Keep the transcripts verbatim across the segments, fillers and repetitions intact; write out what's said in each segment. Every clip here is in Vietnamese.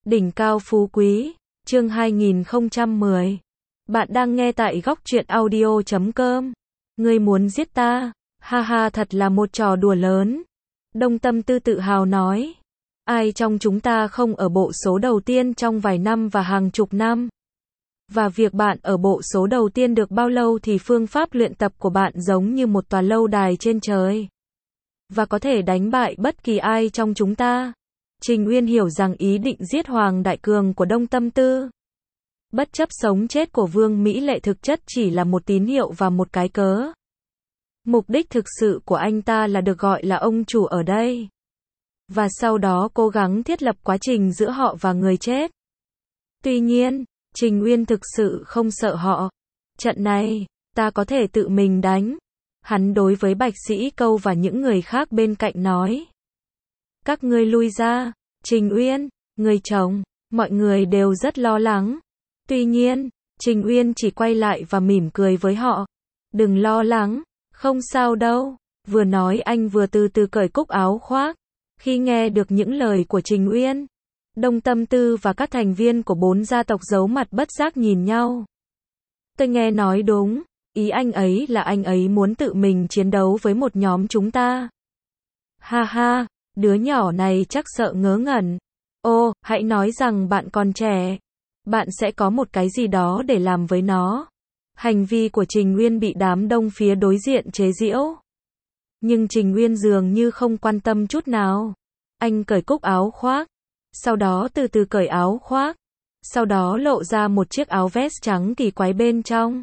Đỉnh cao phú quý, chương hai nghìn không trăm mười. Bạn đang nghe tại góc truyện audio chấm com. Ngươi muốn giết ta? Ha ha, thật là một trò đùa lớn. Đông Tâm Tư tự hào nói. Ai trong chúng ta không ở bộ số đầu tiên trong vài năm và hàng chục năm? Và việc bạn ở bộ số đầu tiên được bao lâu thì phương pháp luyện tập của bạn giống như một tòa lâu đài trên trời. Và có thể đánh bại bất kỳ ai trong chúng ta. Trình Uyên hiểu rằng ý định giết Hoàng Đại Cường của Đông Tâm Tư, bất chấp sống chết của Vương Mỹ Lệ, thực chất chỉ là một tín hiệu và một cái cớ. Mục đích thực sự của anh ta là được gọi là ông chủ ở đây. Và sau đó cố gắng thiết lập quá trình giữa họ và người chết. Tuy nhiên, Trình Uyên thực sự không sợ họ. Trận này, ta có thể tự mình đánh. Hắn đối với Bạch Sĩ Câu và những người khác bên cạnh nói. Các ngươi lui ra. Trình Uyên, người chồng, mọi người đều rất lo lắng. Tuy nhiên, Trình Uyên chỉ quay lại và mỉm cười với họ. Đừng lo lắng, không sao đâu. Vừa nói anh vừa từ từ cởi cúc áo khoác. Khi nghe được những lời của Trình Uyên, Đông Tâm Tư và các thành viên của bốn gia tộc giấu mặt bất giác nhìn nhau. Tôi nghe nói đúng, ý anh ấy là anh ấy muốn tự mình chiến đấu với một nhóm chúng ta. Ha ha, đứa nhỏ này chắc sợ ngớ ngẩn. Ô, hãy nói rằng bạn còn trẻ. Bạn sẽ có một cái gì đó để làm với nó. Hành vi của Trình Uyên bị đám đông phía đối diện chế giễu. Nhưng Trình Uyên dường như không quan tâm chút nào. Anh cởi cúc áo khoác. Sau đó từ từ cởi áo khoác. Sau đó lộ ra một chiếc áo vest trắng kỳ quái bên trong.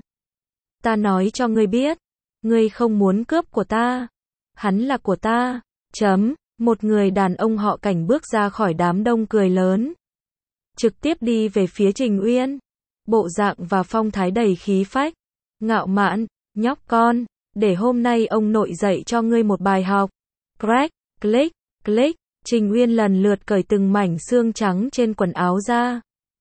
Ta nói cho ngươi biết. Ngươi không muốn cướp của ta. Hắn là của ta. Chấm. Một người đàn ông họ Cảnh bước ra khỏi đám đông cười lớn. Trực tiếp đi về phía Trình Uyên. Bộ dạng và phong thái đầy khí phách. Ngạo mạn, nhóc con. Để hôm nay ông nội dạy cho ngươi một bài học. Crack, click, click. Trình Uyên lần lượt cởi từng mảnh xương trắng trên quần áo ra.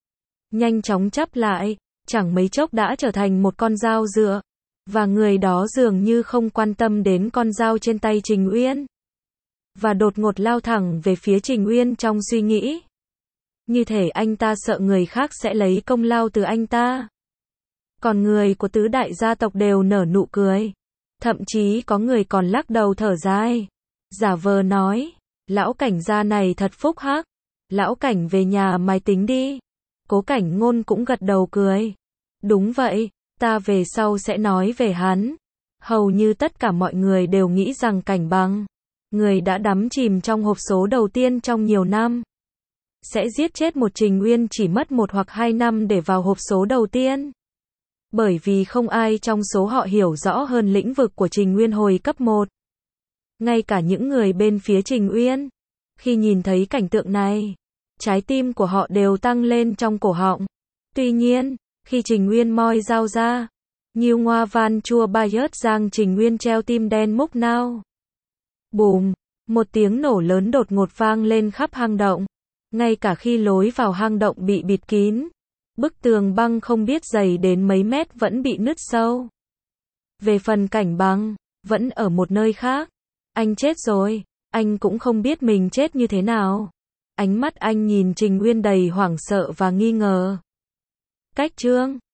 Nhanh chóng chắp lại. Chẳng mấy chốc đã trở thành một con dao dựa. Và người đó dường như không quan tâm đến con dao trên tay Trình Uyên. Và đột ngột lao thẳng về phía Trình Uyên trong suy nghĩ. Như thể anh ta sợ người khác sẽ lấy công lao từ anh ta. Còn người của tứ đại gia tộc đều nở nụ cười. Thậm chí có người còn lắc đầu thở dài. Giả vờ nói, lão Cảnh gia này thật phúc hắc. Lão Cảnh về nhà mày tính đi. Cố Cảnh Ngôn cũng gật đầu cười. Đúng vậy, ta về sau sẽ nói về hắn. Hầu như tất cả mọi người đều nghĩ rằng Cảnh Bằng, người đã đắm chìm trong hộp số đầu tiên trong nhiều năm, sẽ giết chết một Trình Uyên chỉ mất một hoặc hai năm để vào hộp số đầu tiên. Bởi vì không ai trong số họ hiểu rõ hơn lĩnh vực của Trình Uyên hồi cấp một. Ngay cả những người bên phía Trình Uyên, khi nhìn thấy cảnh tượng này, trái tim của họ đều tăng lên trong cổ họng. Tuy nhiên, khi Trình Uyên moi dao ra, Nhiêu Ngoa Van Chua Bayert Giang Trình Uyên treo tim đen múc nao. Bùm, một tiếng nổ lớn đột ngột vang lên khắp hang động. Ngay cả khi lối vào hang động bị bịt kín, bức tường băng không biết dày đến mấy mét vẫn bị nứt sâu. Về phần Cảnh Bằng, vẫn ở một nơi khác. Anh chết rồi, anh cũng không biết mình chết như thế nào. Ánh mắt anh nhìn Trình Uyên đầy hoảng sợ và nghi ngờ. Cách chương